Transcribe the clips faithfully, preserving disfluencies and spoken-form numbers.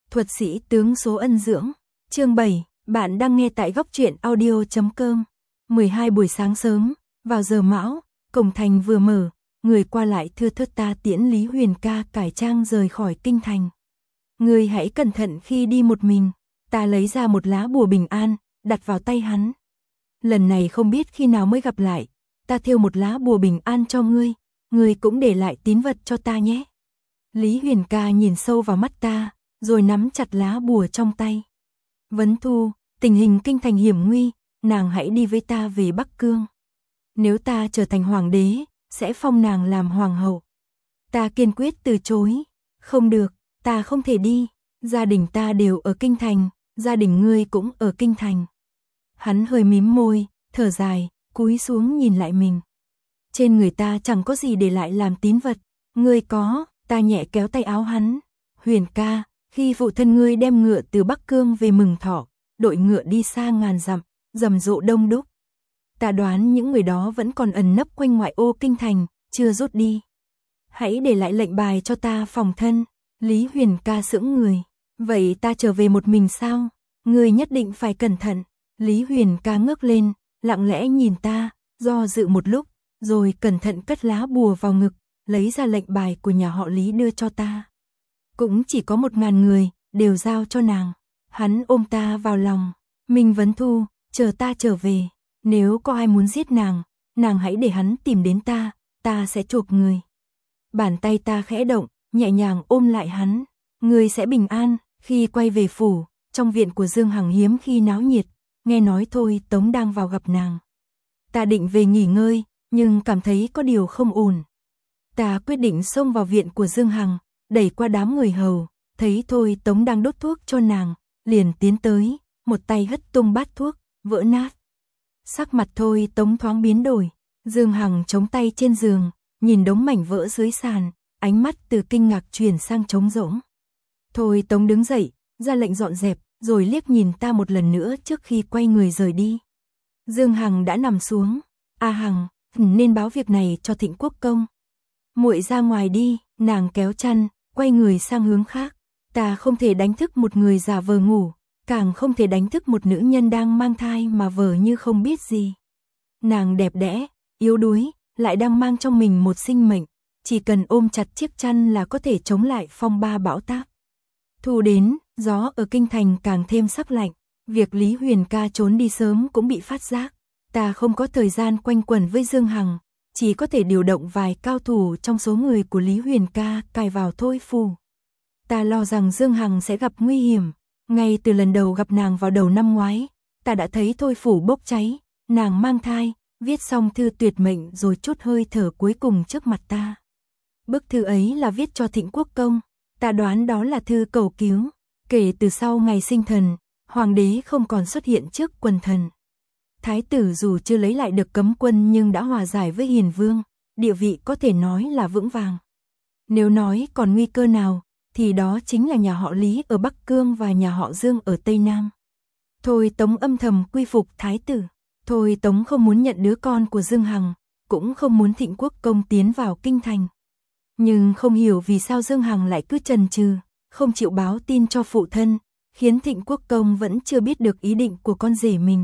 Thuật sĩ tướng số ân dưỡng. Chương bảy, bạn đang nghe tại góc truyện audio chấm com. mười hai buổi sáng sớm, vào giờ mão, cổng thành vừa mở, người qua lại thưa thớt, ta tiễn Lý Huyền ca cải trang rời khỏi kinh thành. Ngươi hãy cẩn thận khi đi một mình. Ta lấy ra một lá bùa bình an, đặt vào tay hắn. Lần này không biết khi nào mới gặp lại, ta thêu một lá bùa bình an cho ngươi, ngươi cũng để lại tín vật cho ta nhé. Lý Huyền ca nhìn sâu vào mắt ta, rồi nắm chặt lá bùa trong tay. Vấn Thu, tình hình kinh thành hiểm nguy, nàng hãy đi với ta về Bắc Cương. Nếu ta trở thành hoàng đế, sẽ phong nàng làm hoàng hậu. Ta kiên quyết từ chối. Không được, ta không thể đi. Gia đình ta đều ở kinh thành, gia đình ngươi cũng ở kinh thành. Hắn hơi mím môi, thở dài, cúi xuống nhìn lại mình. Trên người ta chẳng có gì để lại làm tín vật. Ngươi có, ta nhẹ kéo tay áo hắn. Huyền ca, khi phụ thân ngươi đem ngựa từ Bắc Cương về Mừng Thọ, đội ngựa đi xa ngàn dặm, rầm rộ đông đúc. Ta đoán những người đó vẫn còn ẩn nấp quanh ngoại ô kinh thành, chưa rút đi. Hãy để lại lệnh bài cho ta phòng thân. Lý Huyền ca sững người. Vậy ta trở về một mình sao? Ngươi nhất định phải cẩn thận. Lý Huyền ca ngước lên, lặng lẽ nhìn ta, do dự một lúc, rồi cẩn thận cất lá bùa vào ngực, lấy ra lệnh bài của nhà họ Lý đưa cho ta. Cũng chỉ có một ngàn người, đều giao cho nàng. Hắn ôm ta vào lòng. Minh Vấn Thu, chờ ta trở về. Nếu có ai muốn giết nàng, nàng hãy để hắn tìm đến ta, ta sẽ chuộc người. Bàn tay ta khẽ động, nhẹ nhàng ôm lại hắn. Người sẽ bình an. Khi quay về phủ, trong viện của Dương Hằng hiếm khi náo nhiệt, nghe nói thôi Tống đang vào gặp nàng. Ta định về nghỉ ngơi, nhưng cảm thấy có điều không ổn. Ta quyết định xông vào viện của Dương Hằng, đẩy qua đám người hầu, thấy thôi Tống đang đốt thuốc cho nàng, liền tiến tới, một tay hất tung bát thuốc, vỡ nát. Sắc mặt thôi Tống thoáng biến đổi. Dương Hằng chống tay trên giường, nhìn đống mảnh vỡ dưới sàn, ánh mắt từ kinh ngạc chuyển sang trống rỗng. Thôi Tống đứng dậy, ra lệnh dọn dẹp, rồi liếc nhìn ta một lần nữa trước khi quay người rời đi. Dương Hằng đã nằm xuống. A Hằng, nên báo việc này cho Thịnh Quốc công. Muội ra ngoài đi. Nàng kéo chăn, quay người sang hướng khác. Ta không thể đánh thức một người giả vờ ngủ, càng không thể đánh thức một nữ nhân đang mang thai mà vờ như không biết gì. Nàng đẹp đẽ, yếu đuối, lại đang mang trong mình một sinh mệnh, chỉ cần ôm chặt chiếc chăn là có thể chống lại phong ba bão táp. Thu đến, gió ở kinh thành càng thêm sắc lạnh, việc Lý Huyền ca trốn đi sớm cũng bị phát giác. Ta không có thời gian quanh quẩn với Dương Hằng, chỉ có thể điều động vài cao thủ trong số người của Lý Huyền ca cài vào Thôi phủ. Ta lo rằng Dương Hằng sẽ gặp nguy hiểm. Ngay từ lần đầu gặp nàng vào đầu năm ngoái, ta đã thấy Thôi phủ bốc cháy, nàng mang thai, viết xong thư tuyệt mệnh rồi chút hơi thở cuối cùng trước mặt ta. Bức thư ấy là viết cho Thịnh Quốc công, ta đoán đó là thư cầu cứu. Kể từ sau ngày sinh thần, hoàng đế không còn xuất hiện trước quần thần. Thái tử dù chưa lấy lại được cấm quân nhưng đã hòa giải với Hiền Vương, địa vị có thể nói là vững vàng. Nếu nói còn nguy cơ nào, thì đó chính là nhà họ Lý ở Bắc Cương và nhà họ Dương ở Tây Nam. Thôi Tống âm thầm quy phục thái tử. Thôi Tống không muốn nhận đứa con của Dương Hằng, cũng không muốn Thịnh Quốc công tiến vào kinh thành. Nhưng không hiểu vì sao Dương Hằng lại cứ chần chừ, không chịu báo tin cho phụ thân, khiến Thịnh Quốc công vẫn chưa biết được ý định của con rể mình.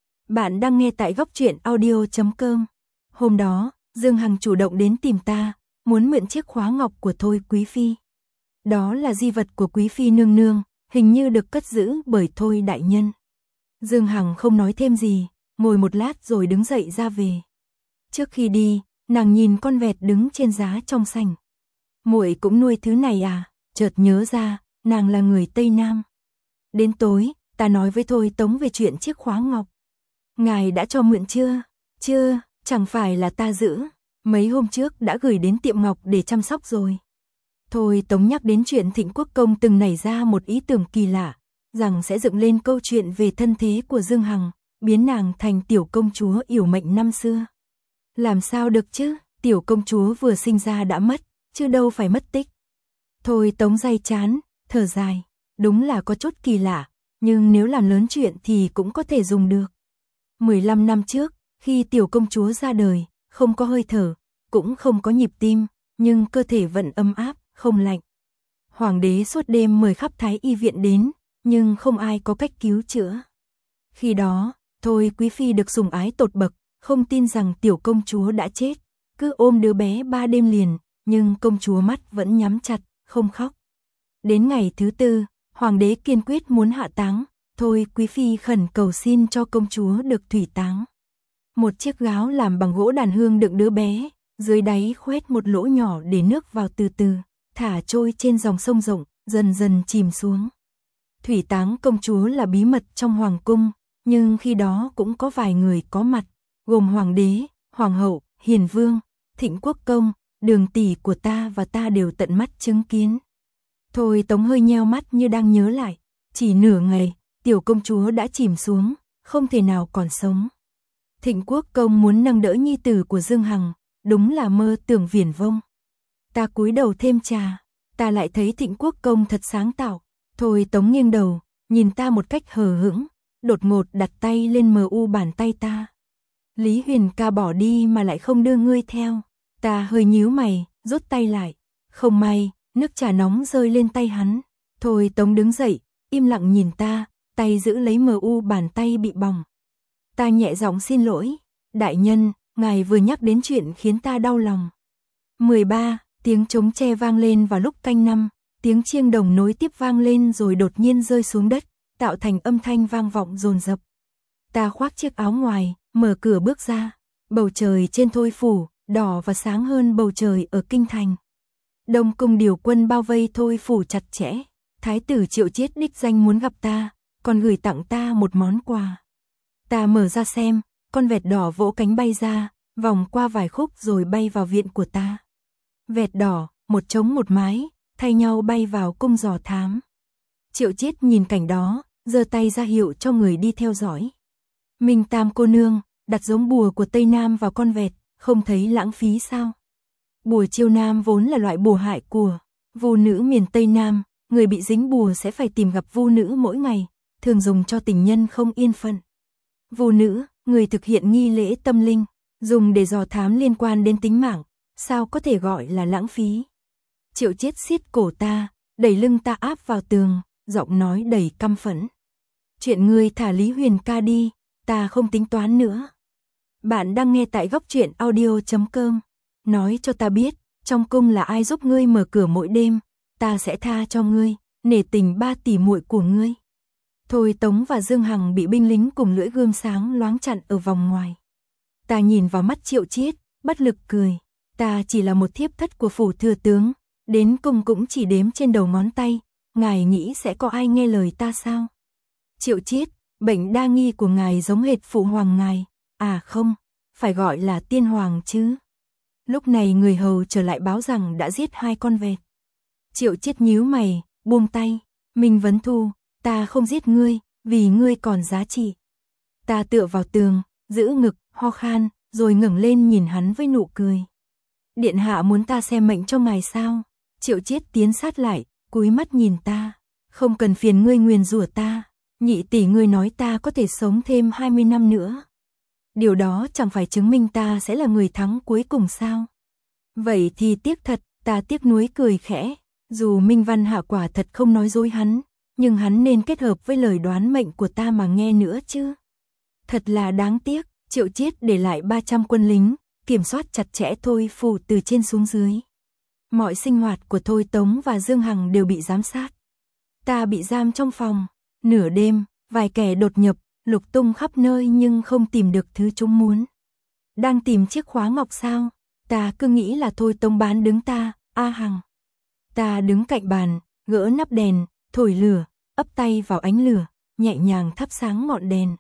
Bạn đang nghe tại góc truyện audio chấm com. Hôm đó, Dương Hằng chủ động đến tìm ta, muốn mượn chiếc khóa ngọc của Thôi quý phi. Đó là di vật của quý phi nương nương, hình như được cất giữ bởi Thôi đại nhân. Dương Hằng không nói thêm gì, ngồi một lát rồi đứng dậy ra về. Trước khi đi, nàng nhìn con vẹt đứng trên giá trong sảnh. Muội cũng nuôi thứ này à? Chợt nhớ ra, nàng là người Tây Nam. Đến tối, ta nói với Thôi Tống về chuyện chiếc khóa ngọc. Ngài đã cho mượn chưa? Chưa, chẳng phải là ta giữ. Mấy hôm trước đã gửi đến tiệm ngọc để chăm sóc rồi. Thôi Tống nhắc đến chuyện Thịnh Quốc công từng nảy ra một ý tưởng kỳ lạ, rằng sẽ dựng lên câu chuyện về thân thế của Dương Hằng, biến nàng thành tiểu công chúa yểu mệnh năm xưa. Làm sao được chứ, tiểu công chúa vừa sinh ra đã mất, chứ đâu phải mất tích. Thôi Tống day chán, thở dài, đúng là có chút kỳ lạ, nhưng nếu làm lớn chuyện thì cũng có thể dùng được. mười lăm năm trước, khi tiểu công chúa ra đời, không có hơi thở, cũng không có nhịp tim, nhưng cơ thể vẫn ấm áp, không lạnh. Hoàng đế suốt đêm mời khắp thái y viện đến, nhưng không ai có cách cứu chữa. Khi đó, Thôi Quý Phi được sủng ái tột bậc, không tin rằng tiểu công chúa đã chết, cứ ôm đứa bé ba đêm liền, nhưng công chúa mắt vẫn nhắm chặt, không khóc. Đến ngày thứ tư, Hoàng đế kiên quyết muốn hạ táng, Thôi Quý Phi khẩn cầu xin cho công chúa được thủy táng. Một chiếc gáo làm bằng gỗ đàn hương đựng đứa bé, dưới đáy khoét một lỗ nhỏ để nước vào từ từ, thả trôi trên dòng sông rộng, dần dần chìm xuống. Thủy táng công chúa là bí mật trong hoàng cung, nhưng khi đó cũng có vài người có mặt, gồm hoàng đế, hoàng hậu, hiền vương, Thịnh Quốc công, Đường tỷ của ta và ta đều tận mắt chứng kiến. Thôi Tống hơi nheo mắt như đang nhớ lại, chỉ nửa ngày, tiểu công chúa đã chìm xuống, không thể nào còn sống. Thịnh Quốc công muốn nâng đỡ nhi tử của Dương Hằng, đúng là mơ tưởng viển vông. Ta cúi đầu thêm trà, ta lại thấy Thịnh Quốc công thật sáng tạo. Thôi Tống nghiêng đầu, nhìn ta một cách hờ hững, đột ngột đặt tay lên mờ u bàn tay ta. Lý Huyền ca bỏ đi mà lại không đưa ngươi theo. Ta hơi nhíu mày, rút tay lại. Không may, nước trà nóng rơi lên tay hắn. Thôi Tống đứng dậy, im lặng nhìn ta, tay giữ lấy mờ u bàn tay bị bỏng. Ta nhẹ giọng xin lỗi. Đại nhân, ngài vừa nhắc đến chuyện khiến ta đau lòng. mười ba, tiếng trống tre vang lên vào lúc canh năm. Tiếng chiêng đồng nối tiếp vang lên rồi đột nhiên rơi xuống đất, tạo thành âm thanh vang vọng dồn dập. Ta khoác chiếc áo ngoài, mở cửa bước ra. Bầu trời trên Thôi phủ, đỏ và sáng hơn bầu trời ở kinh thành. Đông cung điều quân bao vây Thôi phủ chặt chẽ. Thái tử Triệu Chiết đích danh muốn gặp ta, còn gửi tặng ta một món quà. Ta mở ra xem, con vẹt đỏ vỗ cánh bay ra, vòng qua vài khúc rồi bay vào viện của ta. Vẹt đỏ, một trống một mái, thay nhau bay vào cung dò thám. Triệu Chiết nhìn cảnh đó, giơ tay ra hiệu cho người đi theo dõi. Minh Tam cô nương, đặt giống bùa của Tây Nam vào con vẹt, không thấy lãng phí sao? Bùa Chiêu Nam vốn là loại bùa hại của vu nữ miền Tây Nam, người bị dính bùa sẽ phải tìm gặp vu nữ mỗi ngày, thường dùng cho tình nhân không yên phận. Vu nữ, người thực hiện nghi lễ tâm linh, dùng để dò thám liên quan đến tính mạng, sao có thể gọi là lãng phí? Triệu Chiết siết cổ ta, đẩy lưng ta áp vào tường, giọng nói đầy căm phẫn. Chuyện ngươi thả Lý Huyền ca đi, ta không tính toán nữa. Bạn đang nghe tại góc truyện audio chấm com. Nói cho ta biết, trong cung là ai giúp ngươi mở cửa mỗi đêm, ta sẽ tha cho ngươi, nể tình ba tỷ muội của ngươi. Thôi Tống và Dương Hằng bị binh lính cùng lưỡi gươm sáng loáng chặn ở vòng ngoài. Ta nhìn vào mắt Triệu Chiết, bất lực cười. Ta chỉ là một thiếp thất của phủ thừa tướng, đến cung cũng chỉ đếm trên đầu ngón tay, ngài nghĩ sẽ có ai nghe lời ta sao? Triệu Chiết, bệnh đa nghi của ngài giống hệt phụ hoàng ngài, à không, phải gọi là tiên hoàng chứ. Lúc này người hầu trở lại báo rằng đã giết hai con vẹt. Triệu Chiết nhíu mày, buông tay, Minh Vấn Thu, ta không giết ngươi, vì ngươi còn giá trị. Ta tựa vào tường, giữ ngực, ho khan, rồi ngẩng lên nhìn hắn với nụ cười. Điện hạ muốn ta xem mệnh cho ngài sao? Triệu Chiết tiến sát lại, cúi mắt nhìn ta. Không cần phiền ngươi nguyền rủa ta. Nhị tỷ ngươi nói ta có thể sống thêm hai mươi năm nữa. Điều đó chẳng phải chứng minh ta sẽ là người thắng cuối cùng sao? Vậy thì tiếc thật, ta tiếc nuối cười khẽ. Dù Minh Văn Hạ quả thật không nói dối hắn, nhưng hắn nên kết hợp với lời đoán mệnh của ta mà nghe nữa chứ. Thật là đáng tiếc, Triệu Chiết để lại ba trăm quân lính, kiểm soát chặt chẽ Thôi phủ từ trên xuống dưới. Mọi sinh hoạt của Thôi Tống và Dương Hằng đều bị giám sát. Ta bị giam trong phòng. Nửa đêm, vài kẻ đột nhập, lục tung khắp nơi nhưng không tìm được thứ chúng muốn. Đang tìm chiếc khóa ngọc sao? Ta cứ nghĩ là Thôi Tống bán đứng ta, A Hằng. Ta đứng cạnh bàn, gỡ nắp đèn, thổi lửa, ấp tay vào ánh lửa, nhẹ nhàng thắp sáng ngọn đèn.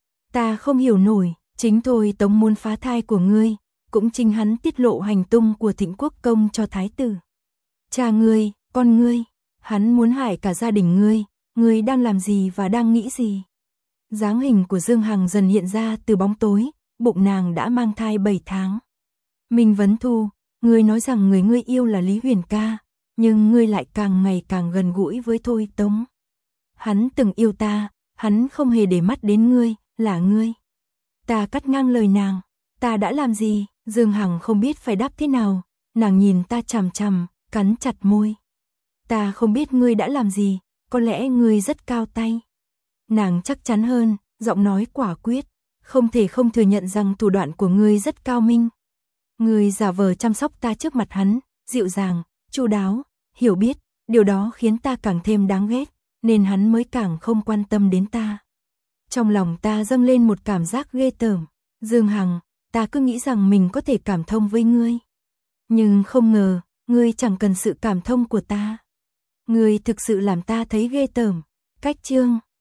Ta không hiểu nổi, chính Thôi Tống muốn phá thai của ngươi, cũng chính hắn tiết lộ hành tung của Thịnh Quốc công cho thái tử. Cha ngươi, con ngươi, hắn muốn hại cả gia đình ngươi, ngươi đang làm gì và đang nghĩ gì? Dáng hình của Dương Hằng dần hiện ra từ bóng tối, bụng nàng đã mang thai bảy tháng. Minh Vấn Thu, ngươi nói rằng người ngươi yêu là Lý Huyền ca, nhưng ngươi lại càng ngày càng gần gũi với Thôi Tống. Hắn từng yêu ta, hắn không hề để mắt đến ngươi, là ngươi. Ta cắt ngang lời nàng, ta đã làm gì? Dương Hằng không biết phải đáp thế nào, nàng nhìn ta chằm chằm, cắn chặt môi. Ta không biết ngươi đã làm gì, có lẽ ngươi rất cao tay. Nàng chắc chắn hơn, giọng nói quả quyết, không thể không thừa nhận rằng thủ đoạn của ngươi rất cao minh. Ngươi giả vờ chăm sóc ta trước mặt hắn, dịu dàng, chu đáo, hiểu biết, điều đó khiến ta càng thêm đáng ghét, nên hắn mới càng không quan tâm đến ta. Trong lòng ta dâng lên một cảm giác ghê tởm. Dương Hằng, ta cứ nghĩ rằng mình có thể cảm thông với ngươi. Nhưng không ngờ, ngươi chẳng cần sự cảm thông của ta. Ngươi thực sự làm ta thấy ghê tởm. Cách chương